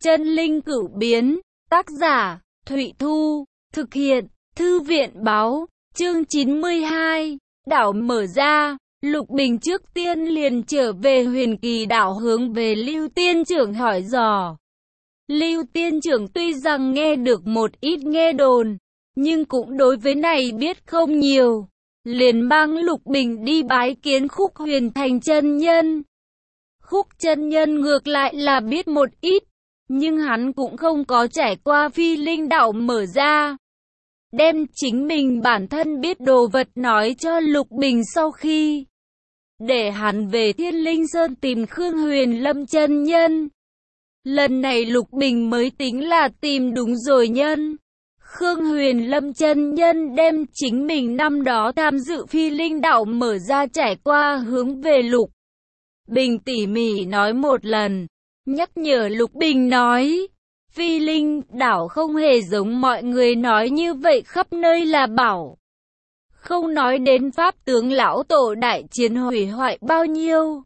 Chân linh cửu biến, tác giả, Thụy Thu, thực hiện, Thư viện báo, chương 92, đảo mở ra. Lục Bình trước tiên liền trở về Huyền Kỳ đảo hướng về Lưu Tiên Trưởng hỏi dò. Lưu Tiên Trưởng tuy rằng nghe được một ít nghe đồn, nhưng cũng đối với này biết không nhiều, liền mang Lục Bình đi bái kiến Khúc Huyền Thành chân nhân. Khúc chân nhân ngược lại là biết một ít, nhưng hắn cũng không có trải qua Phi Linh đảo mở ra. Đem chính mình bản thân biết đồ vật nói cho Lục Bình sau khi để hắn về Thiên Linh Sơn tìm Khương Huyền Lâm chân nhân. Lần này Lục Bình mới tính là tìm đúng rồi nhân. Khương Huyền Lâm chân nhân đem chính mình năm đó tham dự Phi Linh đảo mở ra trải qua hướng về Lục Bình tỉ mỉ nói một lần, nhắc nhở Lục Bình nói, Phi Linh đảo không hề giống mọi người nói như vậy khắp nơi là bảo. Không nói đến pháp tướng lão tổ đại chiến hủy hoại bao nhiêu.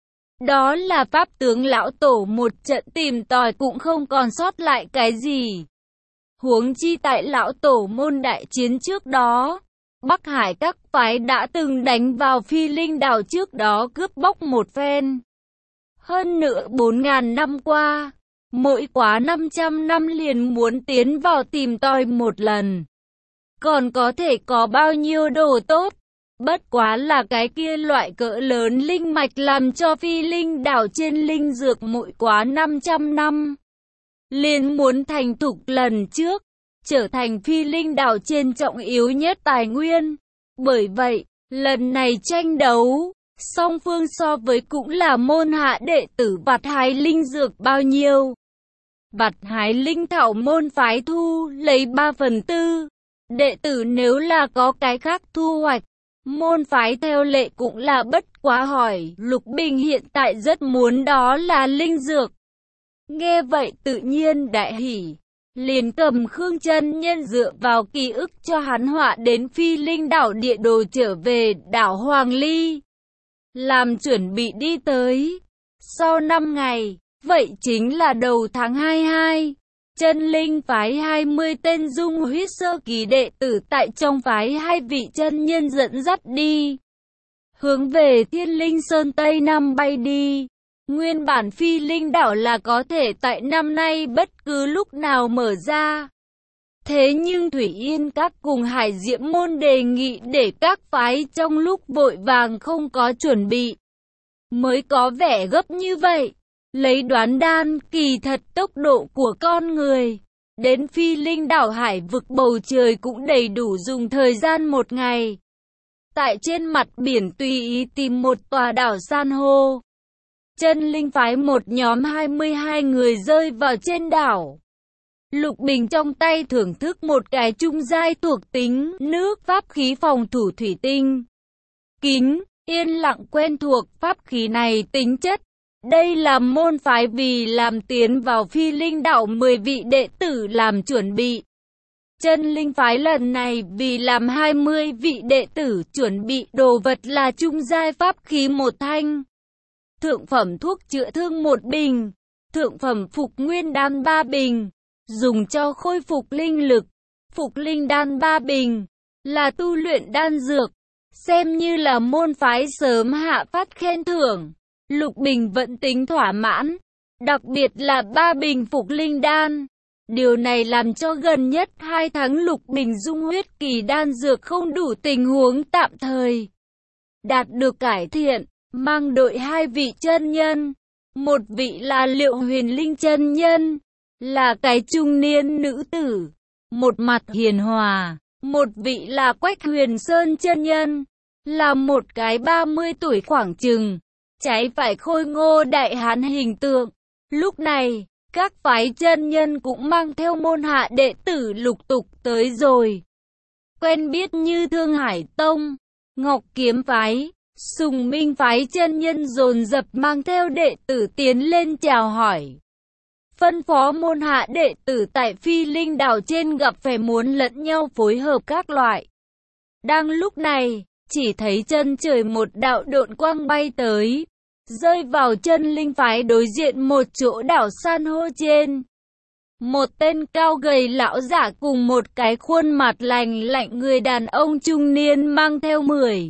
Đó là pháp tướng lão tổ một trận tìm tòi cũng không còn sót lại cái gì. Huống chi tại lão tổ môn đại chiến trước đó, Bắc Hải các phái đã từng đánh vào Phi Linh đảo trước đó cướp bóc một phen. Hơn nữa 4.000 năm qua, mỗi quá 500 năm liền muốn tiến vào tìm tòi một lần. Còn có thể có bao nhiêu đồ tốt, bất quá là cái kia loại cỡ lớn linh mạch làm cho Phi Linh đảo trên linh dược mỗi quá 500 năm. Liền muốn thành thục lần trước, trở thành Phi Linh đảo trên trọng yếu nhất tài nguyên. Bởi vậy, lần này tranh đấu, song phương so với cũng là môn hạ đệ tử vặt hái linh dược bao nhiêu. Vặt hái linh thảo môn phái thu lấy 3/4. Đệ tử nếu là có cái khác thu hoạch, môn phái theo lệ cũng là bất quá hỏi. Lục Bình hiện tại rất muốn đó là linh dược. Nghe vậy tự nhiên đại hỉ, liền cầm Khương chân nhân dựa vào ký ức cho hắn họa đến Phi Linh đảo địa đồ trở về đảo Hoàng Ly, làm chuẩn bị đi tới. Sau 5 ngày, vậy chính là đầu tháng 22, chân linh phái 20 tên dung huyết sơ kỳ đệ tử tại trong phái hai vị chân nhân dẫn dắt đi, hướng về Thiên Linh Sơn Tây Nam bay đi. Nguyên bản Phi Linh đảo là có thể tại năm nay bất cứ lúc nào mở ra. Thế nhưng Thủy Yên Các cùng Hải Diễm Môn đề nghị để các phái trong lúc vội vàng không có chuẩn bị, mới có vẻ gấp như vậy. Lấy đoán đan, kỳ thật tốc độ của con người đến Phi Linh đảo hải vực bầu trời cũng đầy đủ dùng thời gian 1 ngày. Tại trên mặt biển tùy ý tìm một tòa đảo san hô. Chân linh phái một nhóm 22 người rơi vào trên đảo. Lục Bình trong tay thưởng thức một cái trung giai thuộc tính nước pháp khí phòng thủ thủy tinh. Kính, yên lặng quen thuộc pháp khí này tính chất. Đây là môn phái vì làm tiến vào Phi Linh đảo 10 vị đệ tử làm chuẩn bị. Chân linh phái lần này vì làm 20 vị đệ tử chuẩn bị đồ vật là trung giai pháp khí 1 thanh. Thượng phẩm thuốc chữa thương 1 bình, thượng phẩm phục nguyên đan 3 bình, dùng cho khôi phục linh lực, phục linh đan 3 bình, là tu luyện đan dược, xem như là môn phái sớm hạ phát khen thưởng. Lục Bình vẫn tính thỏa mãn, đặc biệt là 3 bình phục linh đan. Điều này làm cho gần nhất 2 tháng Lục Bình dung huyết kỳ đan dược không đủ tình huống tạm thời đạt được cải thiện. Mang đội 2 vị chân nhân, một vị là Liệu Huyền Linh chân nhân, là cái trung niên nữ tử, một mặt hiền hòa, một vị là Quách Huyền Sơn chân nhân, là một cái 30 tuổi khoảng chừng, trái phải khôi ngô đại hán hình tượng. Lúc này, các phái chân nhân cũng mang theo môn hạ đệ tử lục tục tới rồi. Quen biết như Thương Hải Tông, Ngọc Kiếm phái, Sùng Minh phái chân nhân dồn dập mang theo đệ tử tiến lên chào hỏi. Phân phó môn hạ đệ tử tại Phi Linh đảo trên gặp phải muốn lẫn nhau phối hợp các loại. Đang lúc này, chỉ thấy chân trời một đạo độn quang bay tới, rơi vào chân linh phái đối diện một chỗ đảo san hô trên. Một tên cao gầy lão giả cùng một cái khuôn mặt lành lạnh người đàn ông trung niên mang theo 10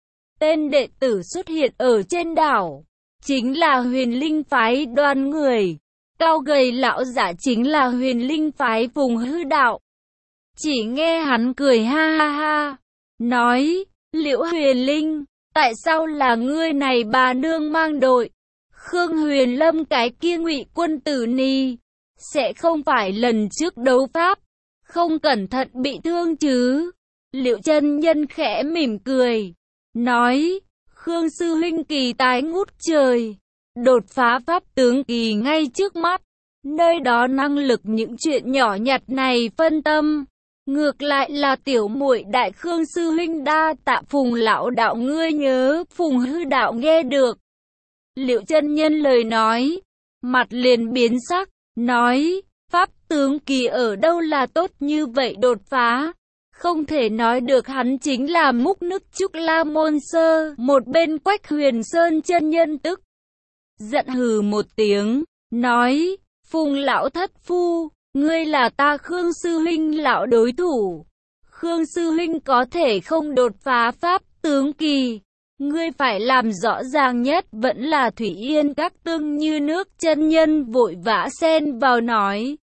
tên đệ tử xuất hiện ở trên đảo. Chính là Huyền Linh phái Đoan người. Cao gầy lão giả chính là Huyền Linh phái Phùng Hư Đạo. Chỉ nghe hắn cười ha ha ha, nói, Liễu Huyền Linh, tại sao là ngươi này bà nương mang đội? Khương Huyền Lâm cái kia Ngụy quân tử ni, sẽ không phải lần trước đấu pháp, không cẩn thận bị thương chứ? Liễu chân nhân khẽ mỉm cười, nói, Khương sư huynh kỳ tài ngút trời, đột phá pháp tướng kỳ ngay trước mắt, nơi đó năng lực những chuyện nhỏ nhặt này phân tâm. Ngược lại là tiểu muội Đại Khương sư huynh đa tạ. Phùng lão đạo ngươi nhớ. Phùng Hư Đạo nghe được Liễu chân nhân lời nói, mặt liền biến sắc, nói, pháp tướng kỳ ở đâu là tốt như vậy đột phá? Không thể nói được hắn chính là Múc Nức Trúc La Môn Sơ. Một bên Quách Huyền Sơn chân nhân tức giận hừ một tiếng, nói, Phùng lão thất phu, ngươi là ta Khương sư huynh lão đối thủ. Khương sư huynh có thể không đột phá pháp tướng kỳ, ngươi phải làm rõ ràng nhất vẫn là Thủy Yên các tương như nước. Chân nhân vội vã xen vào nói,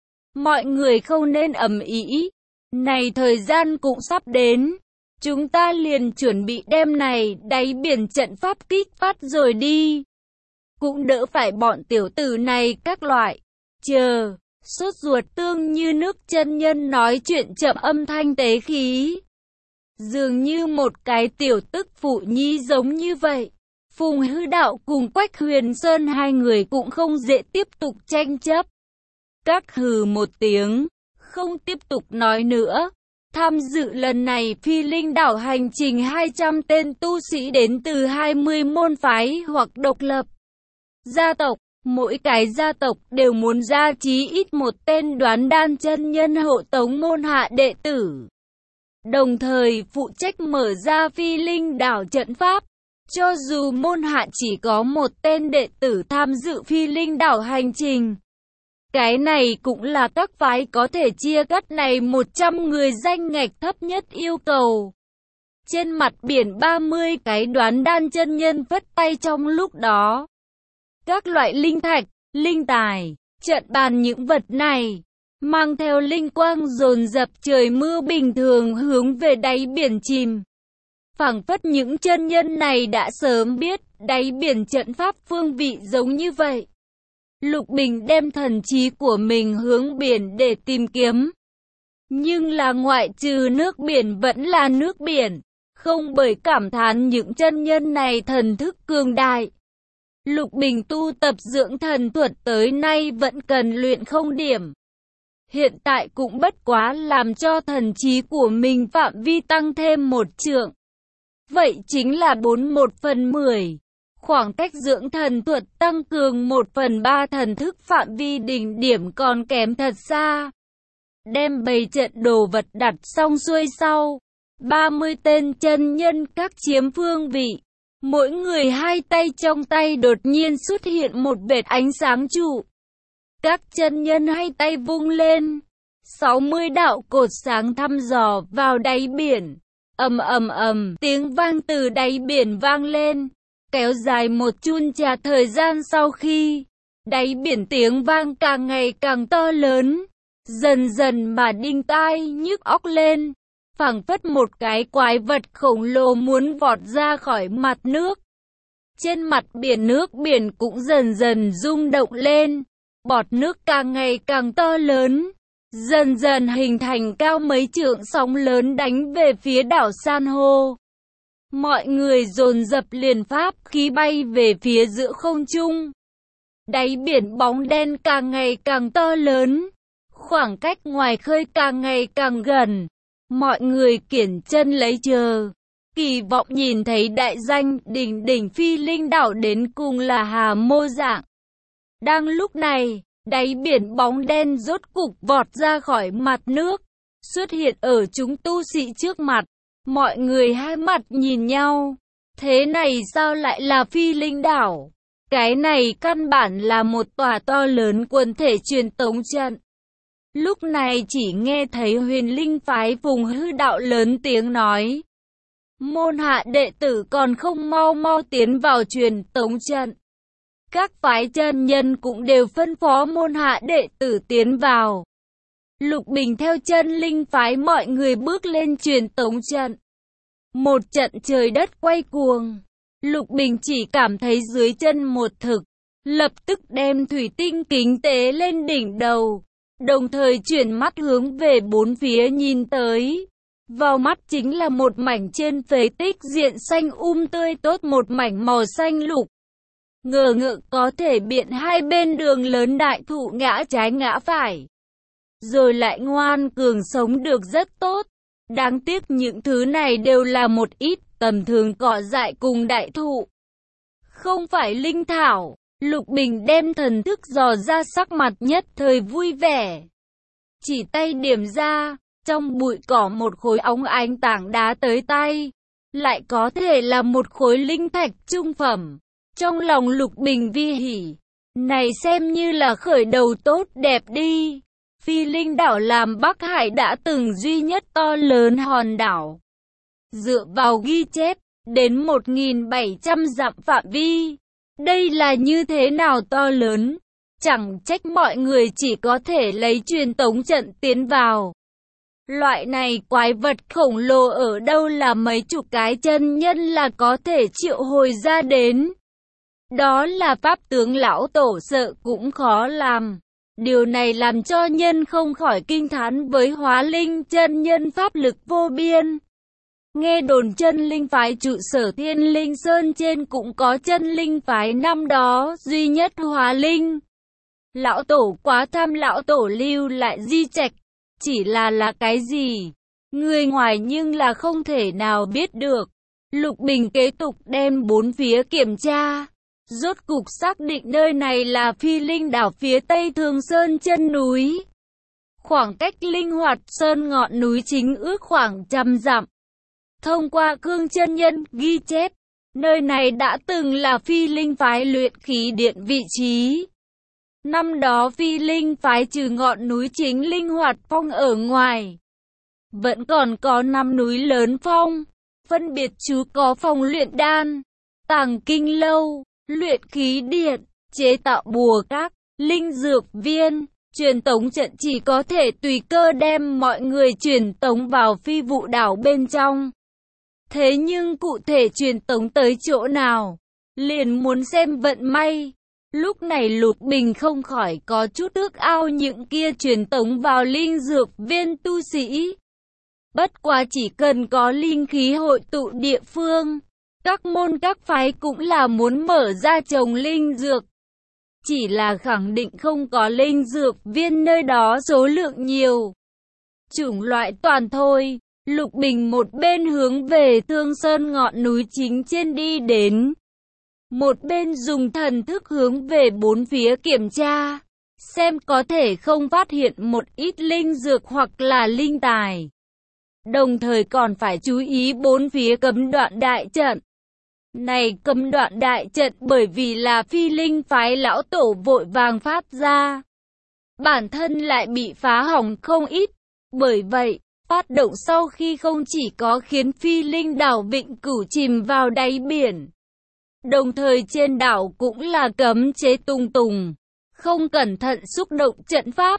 mọi người không nên ầm ĩ, này thời gian cũng sắp đến, chúng ta liền chuẩn bị đem này đáy biển trận pháp kích phát rồi đi, cũng đỡ phải bọn tiểu tử này các loại chờ sốt ruột. Tương như nước chân nhân nói chuyện chậm, âm thanh tế khí, dường như một cái tiểu tức phụ nhi giống như vậy. Phùng Hư Đạo cùng Quách Huyền Sơn hai người cũng không dễ tiếp tục tranh chấp. Các hừ một tiếng, không tiếp tục nói nữa. Tham dự lần này Phi Linh đảo hành trình 200 tên tu sĩ đến từ 20 môn phái hoặc độc lập gia tộc. Mỗi cái gia tộc đều muốn ra chí ít một tên Đoán Đan chân nhân hộ tống môn hạ đệ tử, đồng thời phụ trách mở ra Phi Linh đảo trận pháp. Cho dù môn hạ chỉ có một tên đệ tử tham dự Phi Linh đảo hành trình, cái này cũng là các phái có thể chia cắt này 100 người danh ngạch thấp nhất yêu cầu. Trên mặt biển 30 cái Đoán Đan chân nhân vất tay trong lúc đó. Các loại linh thạch, linh tài, trận bàn những vật này, mang theo linh quang dồn dập trời mưa bình thường hướng về đáy biển chìm. Phảng phất những chân nhân này đã sớm biết đáy biển trận pháp phương vị giống như vậy. Lục Bình đem thần trí của mình hướng biển để tìm kiếm. Nhưng là ngoại trừ nước biển vẫn là nước biển, không bởi cảm thán những chân nhân này thần thức cường đại. Lục Bình tu tập dưỡng thần thuật tới nay vẫn cần luyện không điểm. Hiện tại cũng bất quá làm cho thần trí của mình phạm vi tăng thêm một trượng. Vậy chính là 1/10. Khoảng cách dưỡng thần thuật tăng cường 1/3 thần thức phạm vi đỉnh điểm còn kém thật xa. Đem bày trận đồ vật đặt xong xuôi sau, 30 tên chân nhân các chiếm phương vị. Mỗi người hai tay trong tay đột nhiên xuất hiện một vệt ánh sáng trụ. Các chân nhân hai tay vung lên, 60 đạo cột sáng thăm dò vào đáy biển. Ầm ầm ầm, tiếng vang từ đáy biển vang lên, kéo dài một chun trà thời gian sau khi đáy biển tiếng vang càng ngày càng to lớn, dần dần mà đinh tai nhức óc lên. Phảng phất một cái quái vật khổng lồ muốn vọt ra khỏi mặt nước. Trên mặt biển nước biển cũng dần dần rung động lên, bọt nước càng ngày càng to lớn, dần dần hình thành cao mấy trượng sóng lớn đánh về phía đảo san hô. Mọi người dồn dập liền pháp khí bay về phía giữa không trung. Đáy biển bóng đen càng ngày càng to lớn, khoảng cách ngoài khơi càng ngày càng gần. Mọi người kiển chân lấy chờ, kỳ vọng nhìn thấy đại danh đỉnh Phi Linh đảo đến cùng là Hà Mô Dạng. Đang lúc này, đáy biển bóng đen rốt cục vọt ra khỏi mặt nước, xuất hiện ở chúng tu sĩ trước mặt. Mọi người hai mặt nhìn nhau, thế này sao lại là Phi Linh đảo? Cái này căn bản là một tòa to lớn quần thể truyền tống trận. Lúc này chỉ nghe thấy Huyền Linh phái Phùng Hư đạo lớn tiếng nói: môn hạ đệ tử còn không mau mau tiến vào truyền tống trận. Các phái chân nhân cũng đều phân phó môn hạ đệ tử tiến vào. Lục Bình theo chân linh phái mọi người bước lên truyền tống trận. Một trận trời đất quay cuồng. Lục Bình chỉ cảm thấy dưới chân một thực, lập tức đem thủy tinh kính tế lên đỉnh đầu, đồng thời chuyển mắt hướng về bốn phía nhìn tới. Vào mắt chính là một mảnh trên phế tích diện xanh tươi tốt, một mảnh màu xanh lục. Ngờ ngợ có thể biện hai bên đường lớn đại thụ ngã trái ngã phải, rồi lại ngoan cường sống được rất tốt. Đáng tiếc những thứ này đều là một ít tầm thường cỏ dại cùng đại thụ, không phải linh thảo. Lục Bình đem thần thức dò ra, sắc mặt nhất thời vui vẻ. Chỉ tay điểm ra, trong bụi cỏ một khối óng ánh tảng đá tới tay, lại có thể là một khối linh thạch trung phẩm. Trong lòng Lục Bình vi hỉ, này xem như là khởi đầu tốt đẹp đi. Phi Linh đảo làm Bắc Hải đã từng duy nhất to lớn hòn đảo. Dựa vào ghi chép, đến 1.700 dặm phạm vi. Đây là như thế nào to lớn? Chẳng trách mọi người chỉ có thể lấy truyền tống trận tiến vào. Loại này quái vật khổng lồ ở đâu là mấy chục cái chân nhân là có thể triệu hồi ra đến. Đó là pháp tướng lão tổ sợ cũng khó làm. Điều này làm cho nhân không khỏi kinh thán với Hóa Linh chân nhân pháp lực vô biên. Nghe đồn chân linh phái trụ sở Thiên Linh Sơn trên cũng có chân linh phái năm đó duy nhất Hóa Linh. Lão tổ quá tham, lão tổ lưu lại di trạch, chỉ là cái gì? Người ngoài nhưng là không thể nào biết được. Lục Bình kế tục đem bốn phía kiểm tra. Rốt cục xác định nơi này là Phi Linh đảo phía tây Thường Sơn chân núi. Khoảng cách Linh Hoạt Sơn ngọn núi chính ước khoảng 100 dặm. Thông qua Cương chân nhân ghi chép, nơi này đã từng là Phi Linh phái luyện khí điện vị trí. Năm đó Phi Linh phái trừ ngọn núi chính Linh Hoạt Phong ở ngoài, vẫn còn có 5 núi lớn phong, phân biệt chú có phòng luyện đan, tàng kinh lâu, luyện khí điện, chế tạo bùa các, linh dược viên. Truyền tống trận chỉ có thể tùy cơ đem mọi người truyền tống vào Phi Vụ đảo bên trong. Thế nhưng cụ thể truyền tống tới chỗ nào, liền muốn xem vận may. Lúc này Lục Bình không khỏi có chút ước ao những kia truyền tống vào linh dược viên tu sĩ. Bất quá chỉ cần có linh khí hội tụ địa phương, các môn các phái cũng là muốn mở ra trồng linh dược. Chỉ là khẳng định không có linh dược viên nơi đó số lượng nhiều. Chủng loại toàn thôi. Lục Bình một bên hướng về Thương Sơn ngọn núi chính trên đi đến, một bên dùng thần thức hướng về bốn phía kiểm tra, xem có thể không phát hiện một ít linh dược hoặc là linh tài. Đồng thời còn phải chú ý bốn phía cấm đoạn đại trận. Này cấm đoạn đại trận bởi vì là Phi Linh phái lão tổ vội vàng phát ra, bản thân lại bị phá hỏng không ít. Bởi vậy, phát động sau khi không chỉ có khiến Phi Linh đảo vĩnh cửu chìm vào đáy biển, đồng thời trên đảo cũng là cấm chế tùng, không cẩn thận xúc động trận pháp,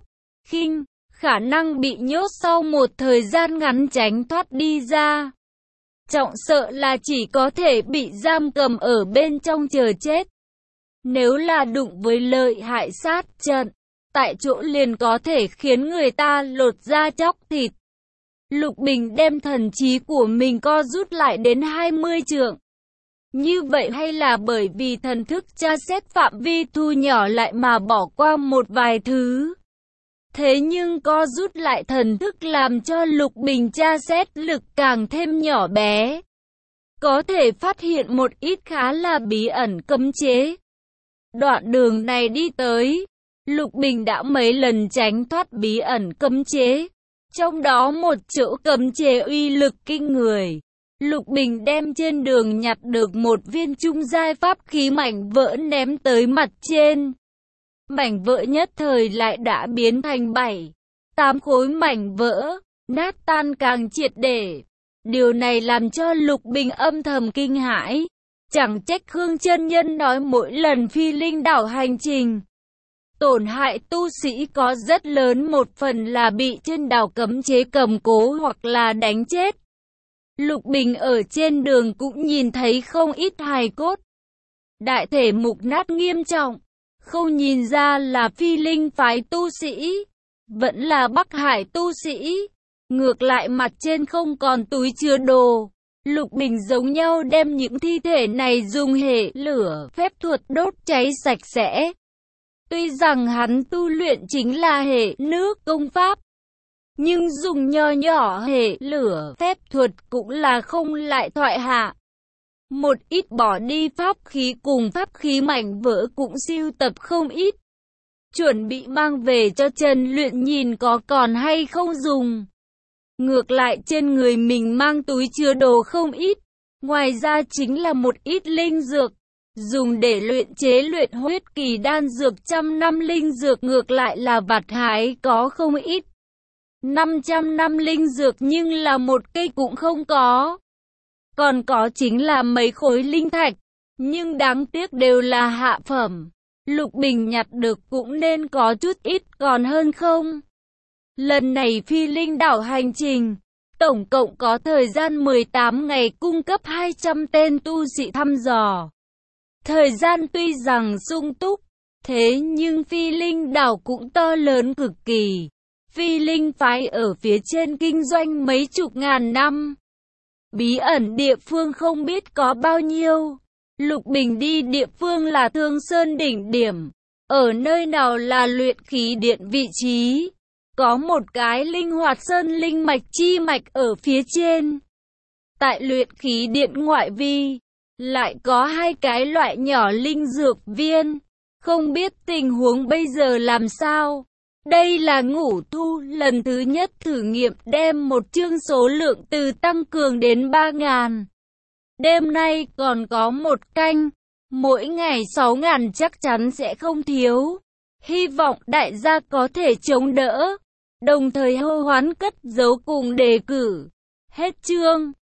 khả năng bị nhốt sau một thời gian ngắn tránh thoát đi ra. Trọng sợ là chỉ có thể bị giam cầm ở bên trong chờ chết. Nếu là đụng với lợi hại sát trận, tại chỗ liền có thể khiến người ta lột da chóc thịt. Lục Bình đem thần trí của mình co rút lại đến 20 trượng. Như vậy hay là bởi vì thần thức tra xét phạm vi thu nhỏ lại mà bỏ qua một vài thứ. Thế nhưng co rút lại thần thức làm cho Lục Bình tra xét lực càng thêm nhỏ bé. Có thể phát hiện một ít khá là bí ẩn cấm chế. Đoạn đường này đi tới, Lục Bình đã mấy lần tránh thoát bí ẩn cấm chế. Trong đó một chỗ cấm chế uy lực kinh người. Lục Bình đem trên đường nhặt được một viên trung giai pháp khí mảnh vỡ ném tới mặt trên. Mảnh vỡ nhất thời lại đã biến thành 7, 8 khối mảnh vỡ, nát tan càng triệt để. Điều này làm cho Lục Bình âm thầm kinh hãi. Chẳng trách Khương chân nhân nói mỗi lần phi linh đảo hành trình tổn hại tu sĩ có rất lớn một phần là bị trên đảo cấm chế cầm cố hoặc là đánh chết. Lục Bình ở trên đường cũng nhìn thấy không ít hài cốt. Đại thể mục nát nghiêm trọng, không nhìn ra là phi linh phái tu sĩ, vẫn là Bắc Hải tu sĩ. Ngược lại mặt trên không còn túi chứa đồ. Lục Bình giống nhau đem những thi thể này dùng hệ lửa phép thuật đốt cháy sạch sẽ. Tuy rằng hắn tu luyện chính là hệ nước công pháp, nhưng dùng nho nhỏ hệ lửa phép thuật cũng là không lại thoại hạ. Một ít bỏ đi pháp khí cùng pháp khí mảnh vỡ cũng sưu tập không ít. Chuẩn bị mang về cho Trần Luyện nhìn có còn hay không dùng. Ngược lại trên người mình mang túi chứa đồ không ít. Ngoài ra chính là một ít linh dược, dùng để luyện chế luyện huyết kỳ đan dược 100 năm linh dược ngược lại là vặt hái có không ít. 500 năm linh dược nhưng là một cây cũng không có. Còn có chính là mấy khối linh thạch, nhưng đáng tiếc đều là hạ phẩm. Lục Bình nhặt được cũng nên có chút ít còn hơn không. Lần này phi linh đảo hành trình, tổng cộng có thời gian 18 ngày cung cấp 200 tên tu sĩ thăm dò. Thời gian tuy rằng sung túc, thế nhưng phi linh đảo cũng to lớn cực kỳ. Phi linh phái ở phía trên kinh doanh mấy chục ngàn năm. Bí ẩn địa phương không biết có bao nhiêu. Lục Bình đi địa phương là Thương Sơn đỉnh điểm. Ở nơi nào là luyện khí điện vị trí. Có một cái linh hoạt sơn linh mạch chi mạch ở phía trên. Tại luyện khí điện ngoại vi, lại có 2 cái loại nhỏ linh dược viên. Không biết tình huống bây giờ làm sao. Đây là Ngũ Thu lần thứ nhất thử nghiệm đem một chương số lượng từ tăng cường đến 3.000. Đêm nay còn có 1 canh, mỗi ngày 6.000 chắc chắn sẽ không thiếu. Hy vọng đại gia có thể chống đỡ, đồng thời hô hoán cất giấu cùng đề cử. Hết chương.